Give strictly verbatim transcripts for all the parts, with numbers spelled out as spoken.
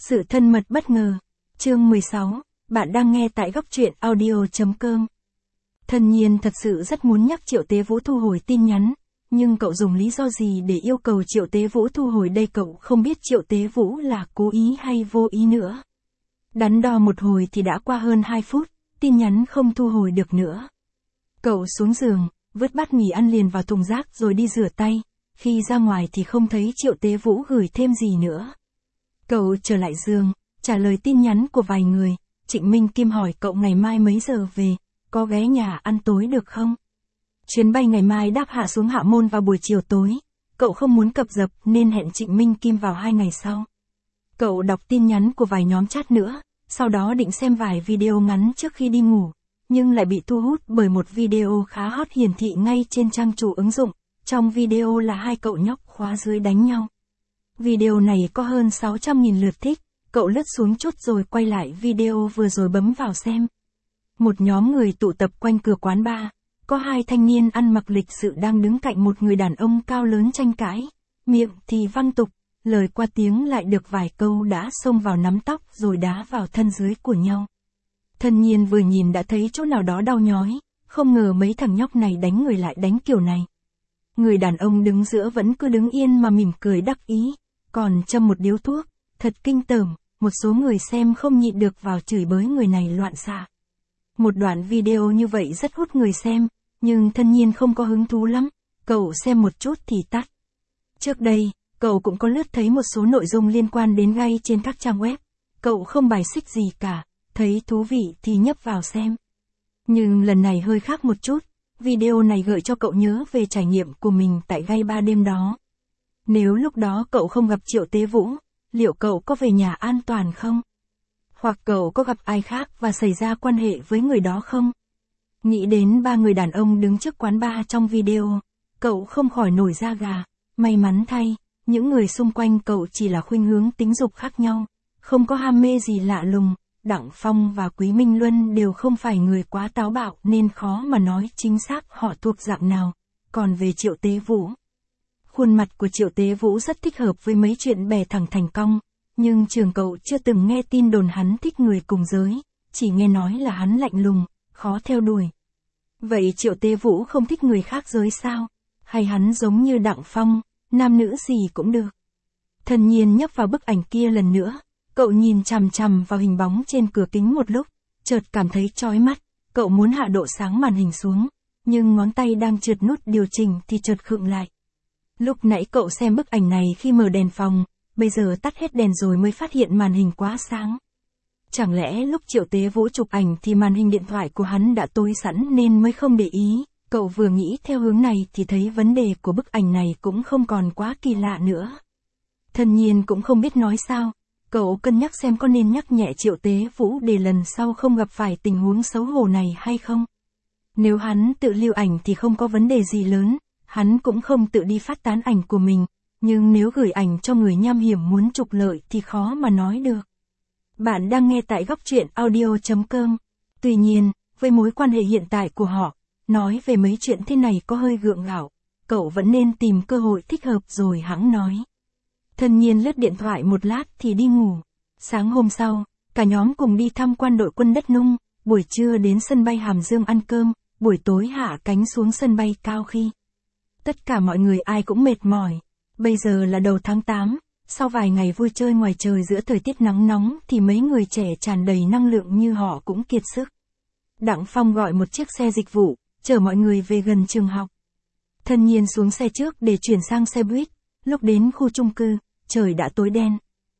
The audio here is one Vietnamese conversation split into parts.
Sự thân mật bất ngờ. Chương mười sáu, bạn đang nghe tại góc truyện audio chấm com. Thân Nhiên thật sự rất muốn nhắc Triệu Tế Vũ thu hồi tin nhắn, nhưng cậu dùng lý do gì để yêu cầu Triệu Tế Vũ thu hồi đây, cậu không biết Triệu Tế Vũ là cố ý hay vô ý nữa. Đắn đo một hồi thì đã qua hơn hai phút, tin nhắn không thu hồi được nữa. Cậu xuống giường, vứt bát mì ăn liền vào thùng rác rồi đi rửa tay, khi ra ngoài thì không thấy Triệu Tế Vũ gửi thêm gì nữa. Cậu trở lại giường, trả lời tin nhắn của vài người. Trịnh Minh Kim hỏi cậu ngày mai mấy giờ về, có ghé nhà ăn tối được không? Chuyến bay ngày mai đáp hạ xuống Hạ Môn vào buổi chiều tối. Cậu không muốn cập dập nên hẹn Trịnh Minh Kim vào hai ngày sau. Cậu đọc tin nhắn của vài nhóm chat nữa, sau đó định xem vài video ngắn trước khi đi ngủ, nhưng lại bị thu hút bởi một video khá hot hiển thị ngay trên trang chủ ứng dụng. Trong video là hai cậu nhóc khóa dưới đánh nhau. Video này có hơn sáu trăm nghìn lượt thích, cậu lướt xuống chút rồi quay lại video vừa rồi bấm vào xem. Một nhóm người tụ tập quanh cửa quán bar, có hai thanh niên ăn mặc lịch sự đang đứng cạnh một người đàn ông cao lớn tranh cãi, miệng thì văng tục, lời qua tiếng lại được vài câu đã xông vào nắm tóc rồi đá vào thân dưới của nhau. Thân Nhiên vừa nhìn đã thấy chỗ nào đó đau nhói, không ngờ mấy thằng nhóc này đánh người lại đánh kiểu này. Người đàn ông đứng giữa vẫn cứ đứng yên mà mỉm cười đắc ý, còn châm một điếu thuốc, thật kinh tởm, một số người xem không nhịn được vào chửi bới người này loạn xạ. Một đoạn video như vậy rất hút người xem, nhưng Thân Nhiên không có hứng thú lắm, cậu xem một chút thì tắt. Trước đây, cậu cũng có lướt thấy một số nội dung liên quan đến gay trên các trang web, cậu không bài xích gì cả, thấy thú vị thì nhấp vào xem. Nhưng lần này hơi khác một chút, video này gợi cho cậu nhớ về trải nghiệm của mình tại gay bar đêm đó. Nếu lúc đó cậu không gặp Triệu Tế Vũ, liệu cậu có về nhà an toàn không? Hoặc cậu có gặp ai khác và xảy ra quan hệ với người đó không? Nghĩ đến ba người đàn ông đứng trước quán bar trong video, cậu không khỏi nổi da gà. May mắn thay, những người xung quanh cậu chỉ là khuynh hướng tính dục khác nhau, không có ham mê gì lạ lùng. Đặng Phong và Quý Minh Luân đều không phải người quá táo bạo nên khó mà nói chính xác họ thuộc dạng nào. Còn về Triệu Tế Vũ, khuôn mặt của Triệu Tế Vũ rất thích hợp với mấy chuyện bè thẳng thành cong, nhưng trường cậu chưa từng nghe tin đồn hắn thích người cùng giới, chỉ nghe nói là hắn lạnh lùng, khó theo đuổi. Vậy Triệu Tế Vũ không thích người khác giới sao? Hay hắn giống như Đặng Phong, nam nữ gì cũng được? Thân Nhiên nhấp vào bức ảnh kia lần nữa, cậu nhìn chằm chằm vào hình bóng trên cửa kính một lúc, chợt cảm thấy chói mắt, cậu muốn hạ độ sáng màn hình xuống, nhưng ngón tay đang trượt nút điều chỉnh thì chợt khựng lại. Lúc nãy cậu xem bức ảnh này khi mở đèn phòng, bây giờ tắt hết đèn rồi mới phát hiện màn hình quá sáng. Chẳng lẽ lúc Triệu Tế Vũ chụp ảnh thì màn hình điện thoại của hắn đã tối sẵn nên mới không để ý? Cậu vừa nghĩ theo hướng này thì thấy vấn đề của bức ảnh này cũng không còn quá kỳ lạ nữa. Thân Nhiên cũng không biết nói sao, cậu cân nhắc xem có nên nhắc nhẹ Triệu Tế Vũ để lần sau không gặp phải tình huống xấu hổ này hay không. Nếu hắn tự lưu ảnh thì không có vấn đề gì lớn, hắn cũng không tự đi phát tán ảnh của mình, nhưng nếu gửi ảnh cho người nham hiểm muốn trục lợi thì khó mà nói được. Bạn đang nghe tại góc truyện audio chấm com. Tuy nhiên, với mối quan hệ hiện tại của họ, nói về mấy chuyện thế này có hơi gượng gạo, cậu vẫn nên tìm cơ hội thích hợp rồi hẵng nói. Thân Nhiên lướt điện thoại một lát thì đi ngủ. Sáng hôm sau, cả nhóm cùng đi tham quan đội quân đất nung, buổi trưa đến sân bay Hàm Dương ăn cơm, buổi tối hạ cánh xuống sân bay Cao Khi. Tất cả mọi người ai cũng mệt mỏi. Bây giờ là đầu tháng tám, sau vài ngày vui chơi ngoài trời giữa thời tiết nắng nóng thì mấy người trẻ tràn đầy năng lượng như họ cũng kiệt sức. Đặng Phong gọi một chiếc xe dịch vụ, chở mọi người về gần trường học. Thân Nhiên xuống xe trước để chuyển sang xe buýt, lúc đến khu chung cư, trời đã tối đen.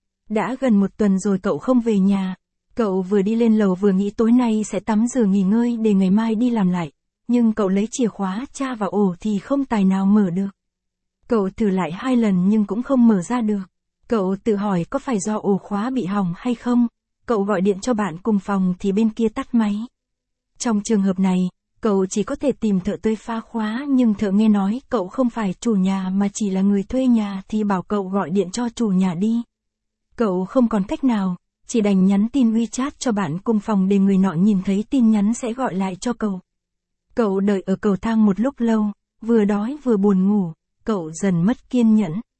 Đã gần một tuần rồi cậu không về nhà. Cậu vừa đi lên lầu vừa nghĩ tối nay sẽ tắm rửa nghỉ ngơi để ngày mai đi làm lại. Nhưng cậu lấy chìa khóa tra vào ổ thì không tài nào mở được. Cậu thử lại hai lần nhưng cũng không mở ra được. Cậu tự hỏi có phải do ổ khóa bị hỏng hay không. Cậu gọi điện cho bạn cùng phòng thì bên kia tắt máy. Trong trường hợp này, cậu chỉ có thể tìm thợ tơi phá khóa, nhưng thợ nghe nói cậu không phải chủ nhà mà chỉ là người thuê nhà thì bảo cậu gọi điện cho chủ nhà đi. Cậu không còn cách nào, chỉ đành nhắn tin WeChat cho bạn cùng phòng để người nọ nhìn thấy tin nhắn sẽ gọi lại cho cậu. Cậu đợi ở cầu thang một lúc lâu, vừa đói vừa buồn ngủ, cậu dần mất kiên nhẫn.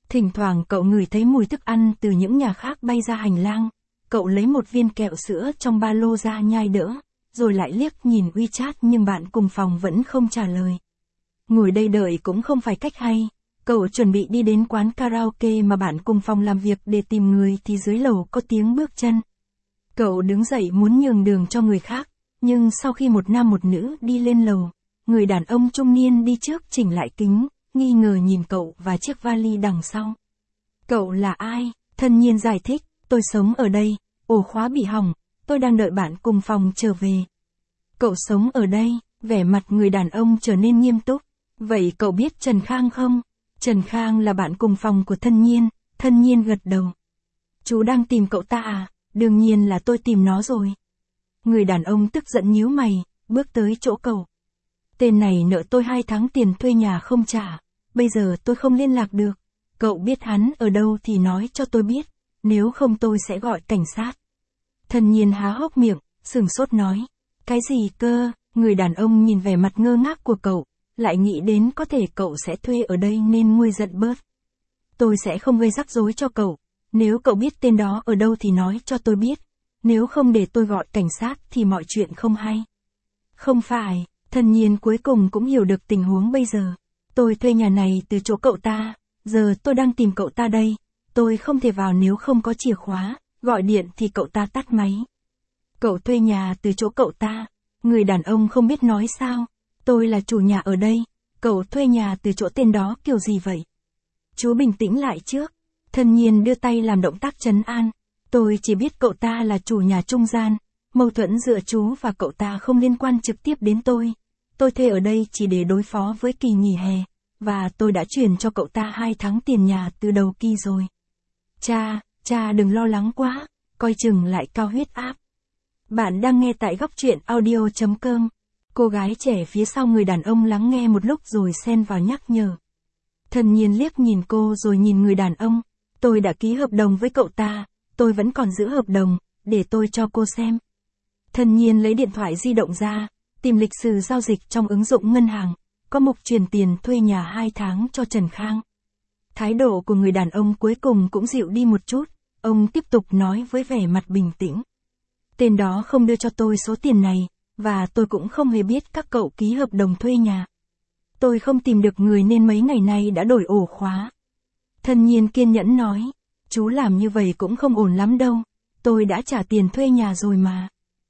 Thỉnh thoảng cậu ngửi thấy mùi thức ăn từ những nhà khác bay ra hành lang. Cậu lấy một viên kẹo sữa trong ba lô ra nhai đỡ, rồi lại liếc nhìn WeChat nhưng bạn cùng phòng vẫn không trả lời. Ngồi đây đợi cũng không phải cách hay. Cậu chuẩn bị đi đến quán karaoke mà bạn cùng phòng làm việc để tìm người thì dưới lầu có tiếng bước chân. Cậu đứng dậy muốn nhường đường cho người khác, nhưng sau khi một nam một nữ đi lên lầu, người đàn ông trung niên đi trước chỉnh lại kính, nghi ngờ nhìn cậu và chiếc vali đằng sau. Cậu là ai? Thân nhiên giải thích, tôi sống ở đây, ổ khóa bị hỏng, tôi đang đợi bạn cùng phòng trở về. Cậu sống ở đây, vẻ mặt người đàn ông trở nên nghiêm túc. Vậy cậu biết Trần Khang không? Trần Khang là bạn cùng phòng của Thân Nhiên. Thân Nhiên gật đầu. Chú đang tìm cậu ta à? Đương nhiên là tôi tìm nó rồi. Người đàn ông tức giận nhíu mày, bước tới chỗ cậu. Tên này nợ tôi hai tháng tiền thuê nhà không trả, bây giờ tôi không liên lạc được. Cậu biết hắn ở đâu thì nói cho tôi biết, nếu không tôi sẽ gọi cảnh sát. Thân Nhiên há hốc miệng, sửng sốt nói. Cái gì cơ? Người đàn ông nhìn vẻ mặt ngơ ngác của cậu, lại nghĩ đến có thể cậu sẽ thuê ở đây nên nguôi giận bớt. Tôi sẽ không gây rắc rối cho cậu, nếu cậu biết tên đó ở đâu thì nói cho tôi biết, nếu không để tôi gọi cảnh sát thì mọi chuyện không hay. Không phải, Thân Nhiên cuối cùng cũng hiểu được tình huống bây giờ. Tôi thuê nhà này từ chỗ cậu ta, giờ tôi đang tìm cậu ta đây, tôi không thể vào nếu không có chìa khóa, gọi điện thì cậu ta tắt máy. Cậu thuê nhà từ chỗ cậu ta, người đàn ông không biết nói sao. Tôi là chủ nhà ở đây, cậu thuê nhà từ chỗ tên đó kiểu gì vậy? Chú bình tĩnh lại trước. Thân Nhiên đưa tay làm động tác trấn an. Tôi chỉ biết cậu ta là chủ nhà trung gian, mâu thuẫn giữa chú và cậu ta không liên quan trực tiếp đến tôi. Tôi thuê ở đây chỉ để đối phó với kỳ nghỉ hè, và tôi đã chuyển cho cậu ta hai tháng tiền nhà từ đầu kỳ rồi. Cha, cha đừng lo lắng quá, coi chừng lại cao huyết áp. Bạn đang nghe tại góc truyện audio chấm com. Cô gái trẻ phía sau người đàn ông lắng nghe một lúc rồi xen vào nhắc nhở. Thân Nhiên liếc nhìn cô rồi nhìn người đàn ông. Tôi đã ký hợp đồng với cậu ta, tôi vẫn còn giữ hợp đồng, để tôi cho cô xem. Thân Nhiên lấy điện thoại di động ra, tìm lịch sử giao dịch trong ứng dụng ngân hàng, có mục chuyển tiền thuê nhà hai tháng cho Trần Khang. Thái độ của người đàn ông cuối cùng cũng dịu đi một chút, ông tiếp tục nói với vẻ mặt bình tĩnh. Tên đó không đưa cho tôi số tiền này, và tôi cũng không hề biết các cậu ký hợp đồng thuê nhà. Tôi không tìm được người nên mấy ngày nay đã đổi ổ khóa. Thân Nhiên kiên nhẫn nói, chú làm như vậy cũng không ổn lắm đâu, tôi đã trả tiền thuê nhà rồi mà.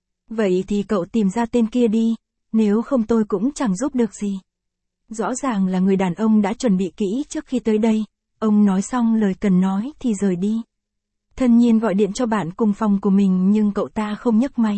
Vậy thì cậu tìm ra tên kia đi, nếu không tôi cũng chẳng giúp được gì. Rõ ràng là người đàn ông đã chuẩn bị kỹ trước khi tới đây, ông nói xong lời cần nói thì rời đi. Thân Nhiên gọi điện cho bạn cùng phòng của mình nhưng cậu ta không nhấc máy.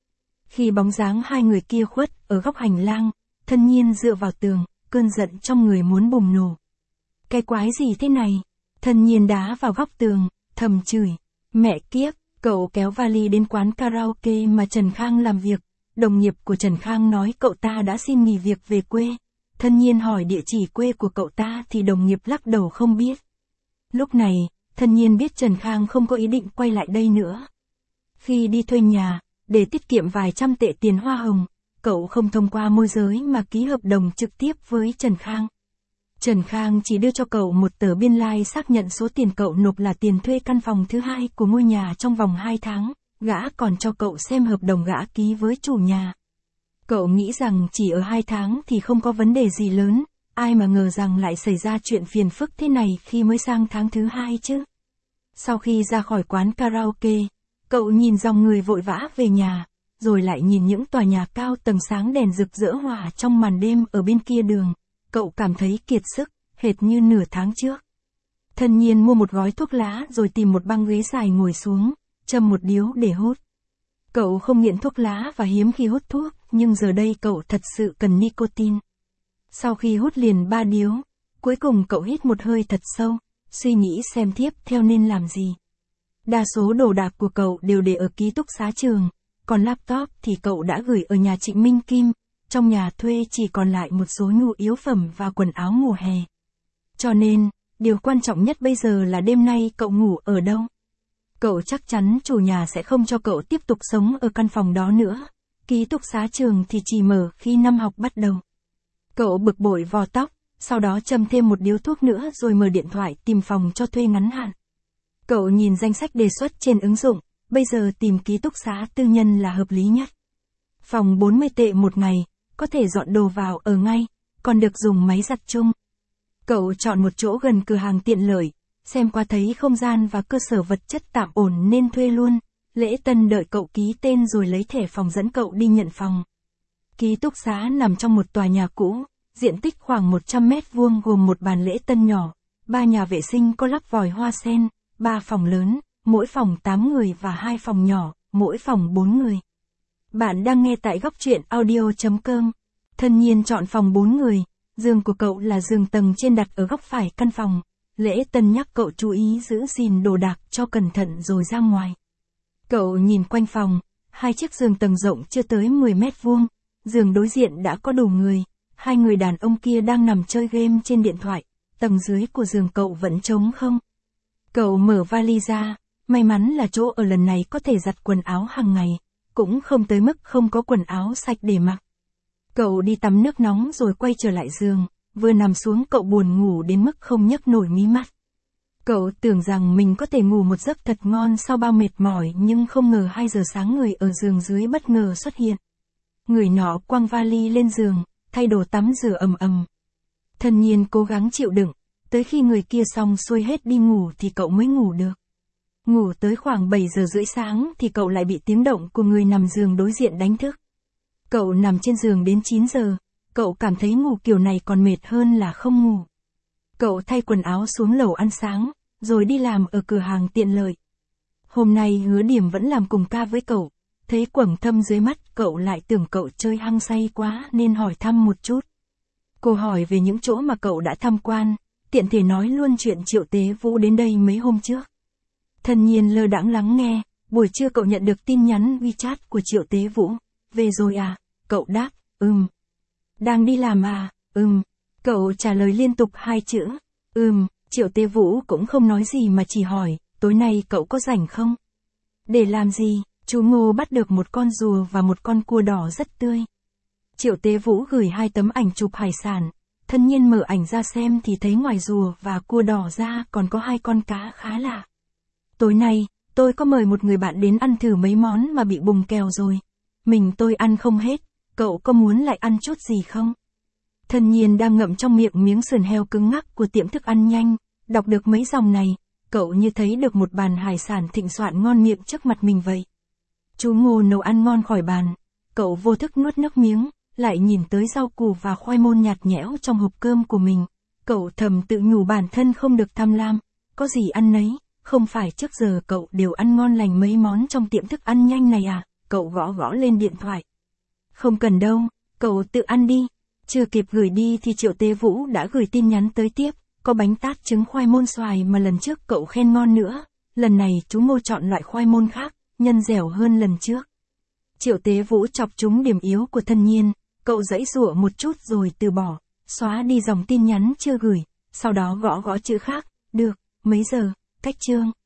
Khi bóng dáng hai người kia khuất ở góc hành lang, Thân Nhiên dựa vào tường, cơn giận trong người muốn bùng nổ. Cái quái gì thế này? Thân Nhiên đá vào góc tường, thầm chửi. Mẹ kiếp, cậu kéo vali đến quán karaoke mà Trần Khang làm việc. Đồng nghiệp của Trần Khang nói cậu ta đã xin nghỉ việc về quê. Thân Nhiên hỏi địa chỉ quê của cậu ta thì đồng nghiệp lắc đầu không biết. Lúc này, Thân Nhiên biết Trần Khang không có ý định quay lại đây nữa. Khi đi thuê nhà, để tiết kiệm vài trăm tệ tiền hoa hồng, cậu không thông qua môi giới mà ký hợp đồng trực tiếp với Trần Khang. Trần Khang chỉ đưa cho cậu một tờ biên lai xác nhận số tiền cậu nộp là tiền thuê căn phòng thứ hai của ngôi nhà trong vòng hai tháng, gã còn cho cậu xem hợp đồng gã ký với chủ nhà. Cậu nghĩ rằng chỉ ở hai tháng thì không có vấn đề gì lớn, ai mà ngờ rằng lại xảy ra chuyện phiền phức thế này khi mới sang tháng thứ hai chứ. Sau khi ra khỏi quán karaoke, cậu nhìn dòng người vội vã về nhà, rồi lại nhìn những tòa nhà cao tầng sáng đèn rực rỡ hòa trong màn đêm ở bên kia đường. Cậu cảm thấy kiệt sức, hệt như nửa tháng trước. Thân Nhiên mua một gói thuốc lá rồi tìm một băng ghế dài ngồi xuống, châm một điếu để hút. Cậu không nghiện thuốc lá và hiếm khi hút thuốc, nhưng giờ đây cậu thật sự cần nicotine. Sau khi hút liền ba điếu, cuối cùng cậu hít một hơi thật sâu, suy nghĩ xem tiếp theo nên làm gì. Đa số đồ đạc của cậu đều để ở ký túc xá trường, còn laptop thì cậu đã gửi ở nhà Trịnh Minh Kim, trong nhà thuê chỉ còn lại một số nhu yếu phẩm và quần áo mùa hè. Cho nên, điều quan trọng nhất bây giờ là đêm nay cậu ngủ ở đâu. Cậu chắc chắn chủ nhà sẽ không cho cậu tiếp tục sống ở căn phòng đó nữa, ký túc xá trường thì chỉ mở khi năm học bắt đầu. Cậu bực bội vò tóc, sau đó châm thêm một điếu thuốc nữa rồi mở điện thoại tìm phòng cho thuê ngắn hạn. Cậu nhìn danh sách đề xuất trên ứng dụng, bây giờ tìm ký túc xá tư nhân là hợp lý nhất. Phòng bốn mươi tệ một ngày, có thể dọn đồ vào ở ngay, còn được dùng máy giặt chung. Cậu chọn một chỗ gần cửa hàng tiện lợi, xem qua thấy không gian và cơ sở vật chất tạm ổn nên thuê luôn. Lễ tân đợi cậu ký tên rồi lấy thẻ phòng dẫn cậu đi nhận phòng. Ký túc xá nằm trong một tòa nhà cũ, diện tích khoảng một trăm mét vuông gồm một bàn lễ tân nhỏ, ba nhà vệ sinh có lắp vòi hoa sen, ba phòng lớn, mỗi phòng tám người và hai phòng nhỏ, mỗi phòng bốn người. Bạn đang nghe tại góc truyện audio chấm com. Thân nhiên chọn phòng bốn người, giường của cậu là giường tầng trên đặt ở góc phải căn phòng. Lễ tân nhắc cậu chú ý giữ gìn đồ đạc cho cẩn thận rồi ra ngoài. Cậu nhìn quanh phòng, hai chiếc giường tầng rộng chưa tới mười mét vuông, giường đối diện đã có đủ người, hai người đàn ông kia đang nằm chơi game trên điện thoại, tầng dưới của giường cậu vẫn trống không. Cậu mở vali ra, may mắn là chỗ ở lần này có thể giặt quần áo hàng ngày, cũng không tới mức không có quần áo sạch để mặc. Cậu đi tắm nước nóng rồi quay trở lại giường, vừa nằm xuống cậu buồn ngủ đến mức không nhấc nổi mí mắt. Cậu tưởng rằng mình có thể ngủ một giấc thật ngon sau bao mệt mỏi nhưng không ngờ hai giờ sáng người ở giường dưới bất ngờ xuất hiện. Người nọ quăng vali lên giường, thay đồ tắm rửa ầm ầm. Thân nhiên cố gắng chịu đựng, tới khi người kia xong xuôi hết đi ngủ thì cậu mới ngủ được. Ngủ tới khoảng bảy giờ rưỡi sáng thì cậu lại bị tiếng động của người nằm giường đối diện đánh thức. Cậu nằm trên giường đến chín giờ, cậu cảm thấy ngủ kiểu này còn mệt hơn là không ngủ. Cậu thay quần áo xuống lầu ăn sáng, rồi đi làm ở cửa hàng tiện lợi. Hôm nay Hứa Điểm vẫn làm cùng ca với cậu, thấy quầng thâm dưới mắt cậu lại tưởng cậu chơi hăng say quá nên hỏi thăm một chút. Cô hỏi về những chỗ mà cậu đã tham quan, tiện thể nói luôn chuyện Triệu Tế Vũ đến đây mấy hôm trước. Thân nhiên lơ đãng lắng nghe, buổi trưa cậu nhận được tin nhắn WeChat của Triệu Tế Vũ. Về rồi à? Cậu đáp, ừm. Đang đi làm à? Ừm. Cậu trả lời liên tục hai chữ, ừm. Triệu Tế Vũ cũng không nói gì mà chỉ hỏi, tối nay cậu có rảnh không? Để làm gì? Chú Ngô bắt được một con rùa và một con cua đỏ rất tươi. Triệu Tế Vũ gửi hai tấm ảnh chụp hải sản, thân nhiên mở ảnh ra xem thì thấy ngoài rùa và cua đỏ ra còn có hai con cá khá lạ. Tối nay, tôi có mời một người bạn đến ăn thử mấy món mà bị bùng kèo rồi. Mình tôi ăn không hết, cậu có muốn lại ăn chút gì không? Thân nhiên đang ngậm trong miệng miếng sườn heo cứng ngắc của tiệm thức ăn nhanh, đọc được mấy dòng này, cậu như thấy được một bàn hải sản thịnh soạn ngon miệng trước mặt mình vậy. Chú Ngô nấu ăn ngon khỏi bàn, cậu vô thức nuốt nước miếng, lại nhìn tới rau củ và khoai môn nhạt nhẽo trong hộp cơm của mình. Cậu thầm tự nhủ bản thân không được tham lam, có gì ăn nấy, không phải trước giờ cậu đều ăn ngon lành mấy món trong tiệm thức ăn nhanh này à? Cậu gõ gõ lên điện thoại. Không cần đâu, cậu tự ăn đi. Chưa kịp gửi đi thì Triệu Tế Vũ đã gửi tin nhắn tới tiếp, có bánh tát trứng khoai môn xoài mà lần trước cậu khen ngon nữa. Lần này chú Ngô chọn loại khoai môn khác, nhân dẻo hơn lần trước. Triệu Tế Vũ chọc trúng điểm yếu của thân nhiên, cậu giãy giụa một chút rồi từ bỏ, xóa đi dòng tin nhắn chưa gửi, sau đó gõ gõ chữ khác, được, mấy giờ, cách chương.